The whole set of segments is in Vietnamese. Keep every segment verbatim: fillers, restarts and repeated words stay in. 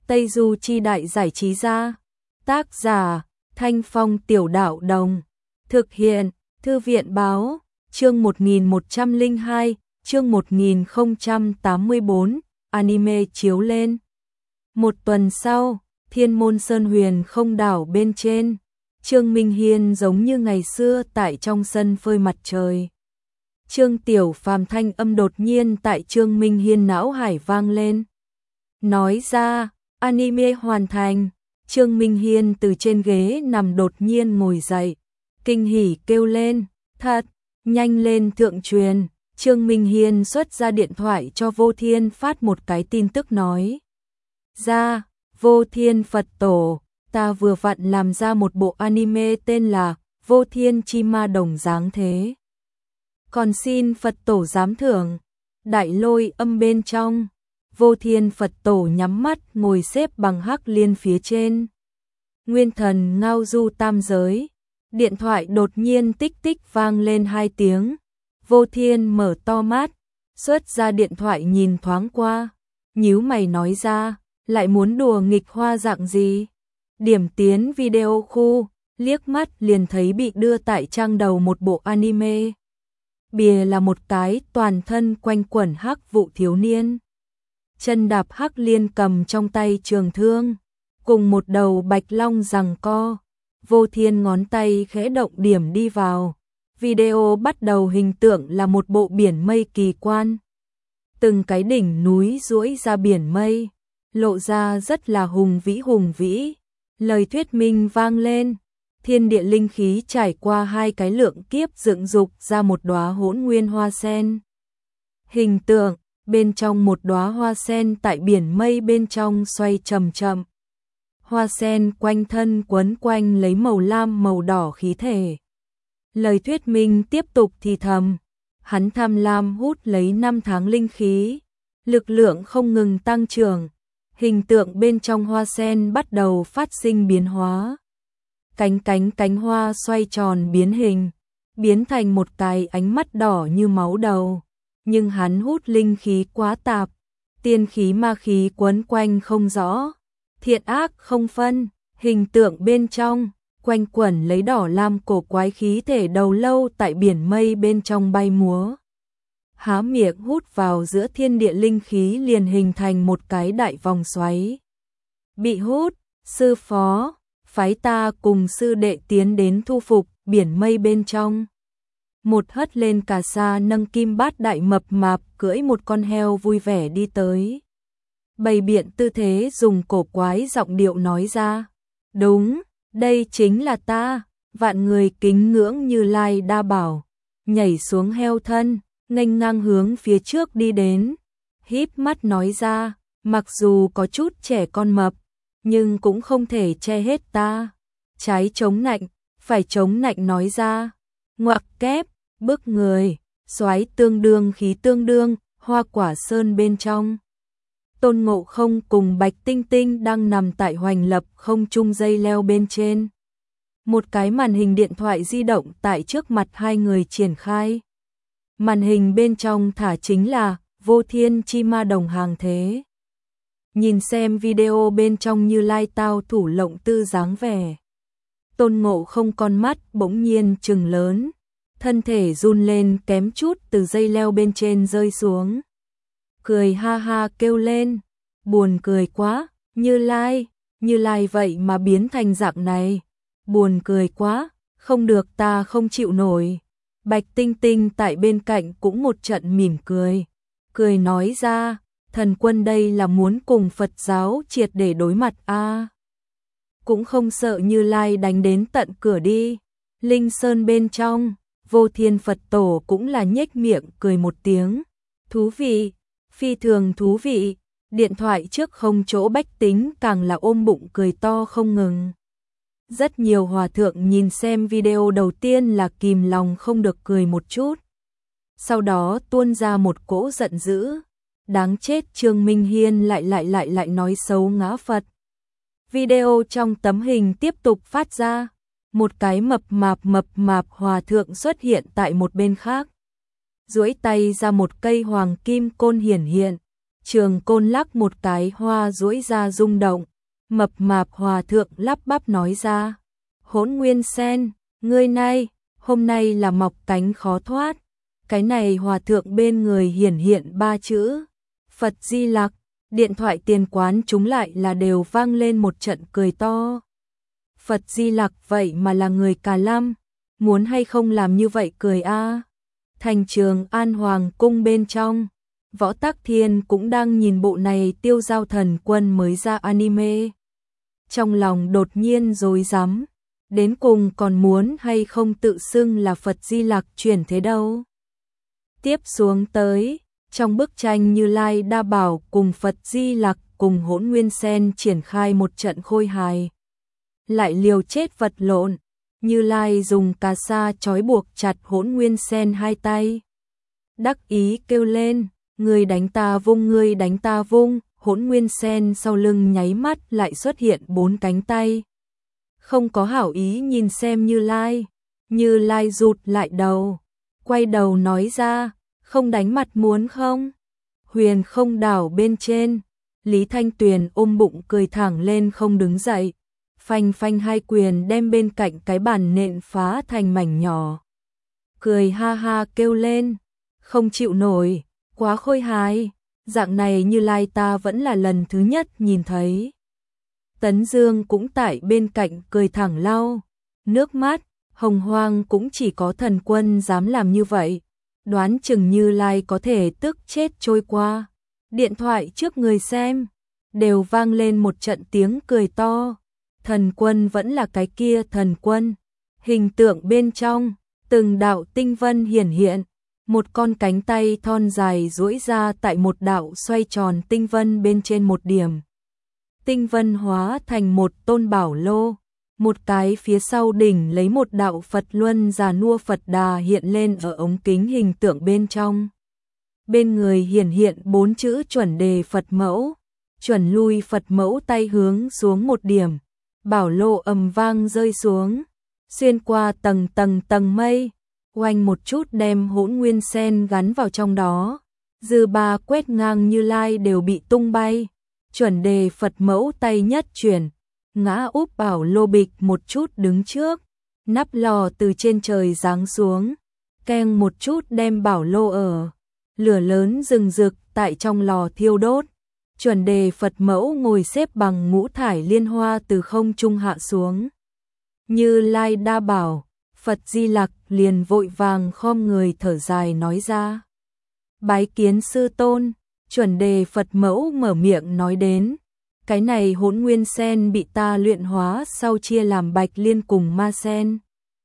Tây Du Chi Đại Giải Trí Gia. Tác giả Thanh Phong Tiểu Đạo Đồng. Thực hiện Thư viện Báo. Chương một nghìn một trăm lẻ hai, chương một nghìn không trăm tám mươi tư, anime chiếu lên. Một tuần sau, Thiên Môn Sơn Huyền không đảo bên trên, Trương Minh Hiên giống như ngày xưa tại trong sân phơi mặt trời. Trương Tiểu Phàm thanh âm đột nhiên tại Trương Minh Hiên não hải vang lên. Nói ra, anime hoàn thành. Trương Minh Hiên từ trên ghế nằm đột nhiên ngồi dậy, kinh hỉ kêu lên, thật, nhanh lên thượng truyền. Trương Minh Hiên xuất ra điện thoại cho Vô Thiên phát một cái tin tức nói ra, Vô Thiên Phật Tổ, ta vừa vặn làm ra một bộ anime tên là Vô Thiên Chi Ma Đồng Dáng Thế. Còn xin Phật Tổ giám thưởng. Đại lôi âm bên trong, Vô Thiên Phật Tổ nhắm mắt ngồi xếp bằng hắc liên phía trên. Nguyên thần ngao du tam giới. Điện thoại đột nhiên tích tích vang lên hai tiếng. Vô Thiên mở to mắt, xuất ra điện thoại nhìn thoáng qua, nhíu mày nói ra, lại muốn đùa nghịch hoa dạng gì? Điểm tiến video khu, liếc mắt liền thấy bị đưa tại trang đầu một bộ anime. Bìa là một cái toàn thân quanh quẩn hắc vụ thiếu niên. Chân đạp hắc liên cầm trong tay trường thương, cùng một đầu bạch long giằng co. Vô Thiên ngón tay khẽ động điểm đi vào. Video bắt đầu hình tượng là một bộ biển mây kỳ quan. Từng cái đỉnh núi duỗi ra biển mây, lộ ra rất là hùng vĩ hùng vĩ. Lời thuyết minh vang lên, thiên địa linh khí trải qua hai cái lượng kiếp dựng dục ra một đóa hỗn nguyên hoa sen. Hình tượng, bên trong một đóa hoa sen tại biển mây bên trong xoay chậm chậm. Hoa sen quanh thân quấn quanh lấy màu lam màu đỏ khí thể. Lời thuyết minh tiếp tục thì thầm, hắn tham lam hút lấy năm tháng linh khí, lực lượng không ngừng tăng trưởng, hình tượng bên trong hoa sen bắt đầu phát sinh biến hóa. Cánh cánh cánh hoa xoay tròn biến hình, biến thành một cái ánh mắt đỏ như máu đầu, nhưng hắn hút linh khí quá tạp, tiên khí ma khí quấn quanh không rõ, thiện ác không phân, hình tượng bên trong quanh quẩn lấy đỏ lam cổ quái khí thể đầu lâu tại biển mây bên trong bay múa. Há miệng hút vào giữa thiên địa linh khí liền hình thành một cái đại vòng xoáy. Bị hút, sư phó, phái ta cùng sư đệ tiến đến thu phục biển mây bên trong. Một hất lên cà sa nâng kim bát đại mập mạp cưỡi một con heo vui vẻ đi tới. Bày biện tư thế dùng cổ quái giọng điệu nói ra, đúng, đây chính là ta. Vạn người kính ngưỡng Như Lai đa bảo, nhảy xuống heo thân, nghênh ngang hướng phía trước đi đến, híp mắt nói ra, mặc dù có chút trẻ con mập, nhưng cũng không thể che hết ta. Trái chống nạnh, phải chống nạnh nói ra, ngoặc kép, bức người, soái tương đương khí tương đương, hoa quả sơn bên trong. Tôn Ngộ Không cùng Bạch Tinh Tinh đang nằm tại hoành lập không trung dây leo bên trên. Một cái màn hình điện thoại di động tại trước mặt hai người triển khai. Màn hình bên trong thả chính là Vô Thiên Chi Ma Đồng Hàng Thế. Nhìn xem video bên trong Như Lai tao thủ lộng tư dáng vẻ. Tôn Ngộ Không con mắt bỗng nhiên trừng lớn, thân thể run lên kém chút từ dây leo bên trên rơi xuống. Cười ha ha kêu lên, buồn cười quá, Như Lai, Như Lai vậy mà biến thành dạng này, buồn cười quá, không được ta không chịu nổi. Bạch Tinh Tinh tại bên cạnh cũng một trận mỉm cười, cười nói ra, thần quân đây là muốn cùng Phật giáo triệt để đối mặt a, à, cũng không sợ Như Lai đánh đến tận cửa đi. Linh Sơn bên trong, Vô Thiên Phật Tổ cũng là nhếch miệng cười một tiếng, thú vị, phi thường thú vị. Điện thoại trước không chỗ Bách Tính càng là ôm bụng cười to không ngừng. Rất nhiều hòa thượng nhìn xem video đầu tiên là kìm lòng không được cười một chút. Sau đó tuôn ra một cỗ giận dữ. Đáng chết, Trương Minh Hiên lại lại lại lại nói xấu ngã Phật. Video trong tấm hình tiếp tục phát ra. Một cái mập mạp mập mạp hòa thượng xuất hiện tại một bên khác. Duỗi tay ra một cây hoàng kim côn hiển hiện. Trường Côn lắc một cái hoa duỗi ra rung động, mập mạp hòa thượng lắp bắp nói ra, Hỗn Nguyên Sen, ngươi này, hôm nay là mọc cánh khó thoát. Cái này hòa thượng bên người hiển hiện ba chữ, Phật Di Lặc, điện thoại tiền quán chúng lại là đều vang lên một trận cười to. Phật Di Lặc vậy mà là người Cà Lam, muốn hay không làm như vậy cười a. Thành Trường An Hoàng cung bên trong, Võ Tắc Thiên cũng đang nhìn bộ này Tiêu Giao Thần Quân mới ra anime. Trong lòng đột nhiên rối rắm, đến cùng còn muốn hay không tự xưng là Phật Di Lặc chuyển thế đâu. Tiếp xuống tới, trong bức tranh Như Lai Đa Bảo cùng Phật Di Lặc cùng Hỗn Nguyên Sen triển khai một trận khôi hài. Lại liều chết vật lộn, Như Lai dùng cà sa trói buộc chặt Hỗn Nguyên Sen hai tay. Đắc ý kêu lên, người đánh ta vung người đánh ta vung, Hỗn Nguyên Sen sau lưng nháy mắt lại xuất hiện bốn cánh tay. Không có hảo ý nhìn xem Như Lai, Như Lai rụt lại đầu, quay đầu nói ra, không đánh mặt muốn không? Huyền Không đảo bên trên, Lý Thanh Tuyền ôm bụng cười thẳng lên không đứng dậy, phanh phanh hai quyền đem bên cạnh cái bàn nện phá thành mảnh nhỏ. Cười ha ha kêu lên, không chịu nổi, quá khôi hài, dạng này Như Lai ta vẫn là lần thứ nhất nhìn thấy. Tấn Dương cũng tại bên cạnh cười thẳng lau nước mắt, hồng hoang cũng chỉ có thần quân dám làm như vậy, đoán chừng Như Lai có thể tức chết trôi qua. Điện thoại trước người xem, đều vang lên một trận tiếng cười to, thần quân vẫn là cái kia thần quân. Hình tượng bên trong, từng đạo tinh vân hiển hiện, một con cánh tay thon dài duỗi ra tại một đạo xoay tròn tinh vân bên trên một điểm. Tinh vân hóa thành một tôn bảo lô, một cái phía sau đỉnh lấy một đạo Phật luân già nua Phật Đà hiện lên ở ống kính hình tượng bên trong. Bên người hiển hiện bốn chữ chuẩn đề Phật mẫu, chuẩn lui Phật mẫu tay hướng xuống một điểm, bảo lô ầm vang rơi xuống, xuyên qua tầng tầng tầng mây, oanh một chút đem Hỗn Nguyên Sen gắn vào trong đó, dư ba quét ngang Như Lai đều bị tung bay. Chuẩn đề Phật mẫu tay nhất chuyển, ngã úp bảo lô bịch một chút đứng trước, nắp lò từ trên trời giáng xuống, keng một chút đem bảo lô ở. Lửa lớn rừng rực tại trong lò thiêu đốt. Chuẩn đề Phật mẫu ngồi xếp bằng ngũ thải liên hoa từ không trung hạ xuống. Như Lai Đa Bảo, Phật Di Lặc liền vội vàng khom người thở dài nói ra. Bái kiến sư tôn. Chuẩn đề Phật mẫu mở miệng nói đến, cái này Hỗn Nguyên Sen bị ta luyện hóa sau chia làm Bạch Liên cùng Ma Sen.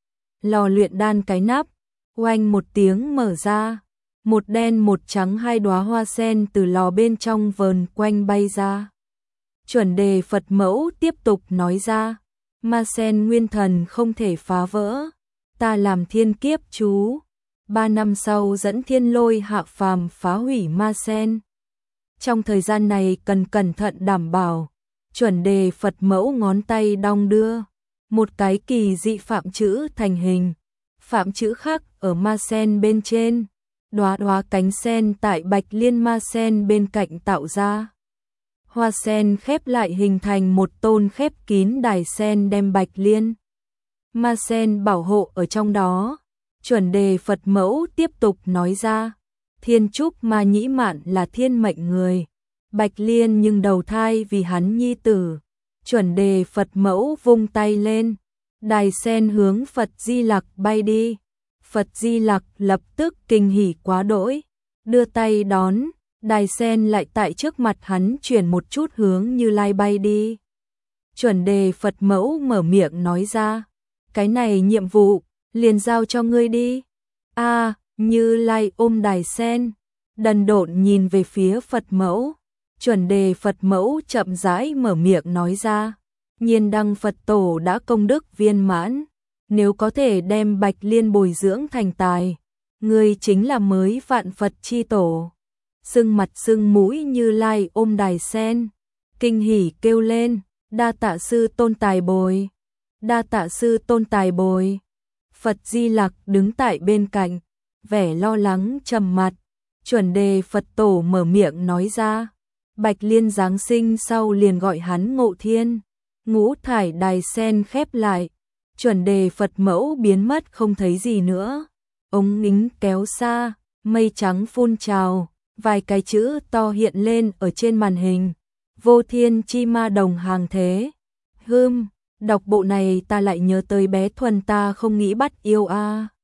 Lò luyện đan cái nắp, oanh một tiếng mở ra, một đen một trắng hai đóa hoa sen từ lò bên trong vờn quanh bay ra. Chuẩn đề Phật mẫu tiếp tục nói ra, Ma Sen nguyên thần không thể phá vỡ, ta làm thiên kiếp chú, ba năm sau dẫn thiên lôi hạ phàm phá hủy Ma Sen. Trong thời gian này cần cẩn thận đảm bảo. Chuẩn đề Phật mẫu ngón tay đong đưa, một cái kỳ dị phạm chữ thành hình, phạm chữ khác ở ma sen bên trên, đóa đóa cánh sen tại Bạch Liên ma sen bên cạnh tạo ra. Hoa sen khép lại hình thành một tôn khép kín đài sen đem Bạch Liên ma sen bảo hộ ở trong đó. Chuẩn đề Phật mẫu tiếp tục nói ra, Thiên Trúc Ma Nhĩ Mạn là thiên mệnh người, Bạch Liên nhưng đầu thai vì hắn nhi tử. Chuẩn đề Phật mẫu vung tay lên, đài sen hướng Phật Di Lặc bay đi. Phật Di Lặc lập tức kinh hỉ quá đỗi, đưa tay đón, đài sen lại tại trước mặt hắn chuyển một chút hướng Như Lai bay đi. Chuẩn đề Phật mẫu mở miệng nói ra, cái này nhiệm vụ, liền giao cho ngươi đi. A à, Như Lai ôm đài sen, đần độn nhìn về phía Phật mẫu. Chuẩn đề Phật mẫu chậm rãi mở miệng nói ra, Nhiên Đăng Phật tổ đã công đức viên mãn, nếu có thể đem Bạch Liên bồi dưỡng thành tài, ngươi chính là mới vạn Phật chi tổ. Sưng mặt sưng mũi Như Lai ôm đài sen, kinh hỉ kêu lên, đa tạ sư tôn tài bồi, đa tạ sư tôn tài bồi. Phật Di Lặc đứng tại bên cạnh, vẻ lo lắng trầm mặt. Chuẩn đề Phật tổ mở miệng nói ra. Bạch Liên Giáng sinh sau liền gọi hắn Ngộ Thiên. Ngũ thải đài sen khép lại. Chuẩn đề Phật mẫu biến mất không thấy gì nữa. Ống nính kéo xa, mây trắng phun trào, vài cái chữ to hiện lên ở trên màn hình. Vô thiên chi ma đồng hàng thế. Hưm, đọc bộ này ta lại nhớ tới bé Thuần ta không nghĩ bắt yêu a.